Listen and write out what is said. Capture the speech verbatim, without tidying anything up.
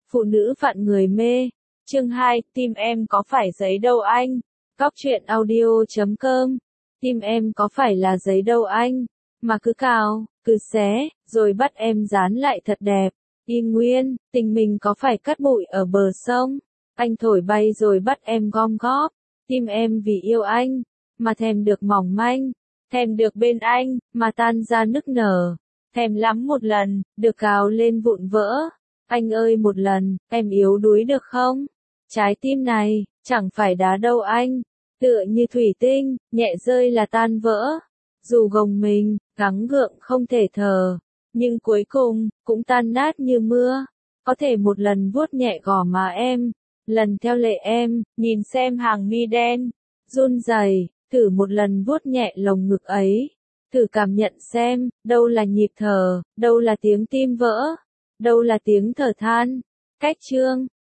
Phụ nữ vạn người mê. Chương hai, tim em có phải giấy đâu anh? Góc truyện audio chấm com. Tim em có phải là giấy đâu anh? Mà cứ cào, cứ xé, rồi bắt em dán lại thật đẹp. Yên nguyên, tình mình có phải cắt bụi ở bờ sông? Anh thổi bay rồi bắt em gom góp. Tim em vì yêu anh, mà thèm được mỏng manh. Thèm được bên anh, mà tan ra nức nở. Thèm lắm một lần, được cào lên vụn vỡ. Anh ơi một lần, em yếu đuối được không? Trái tim này, chẳng phải đá đâu anh. Tựa như thủy tinh, nhẹ rơi là tan vỡ. Dù gồng mình, gắng gượng không thể thở. Nhưng cuối cùng, cũng tan nát như mưa. Có thể một lần vuốt nhẹ gò má em. Lần theo lệ em, nhìn xem hàng mi đen. Run rẩy, thử một lần vuốt nhẹ lồng ngực ấy. Thử cảm nhận xem, đâu là nhịp thở, đâu là tiếng tim vỡ. Đâu là tiếng thở than. Cách chương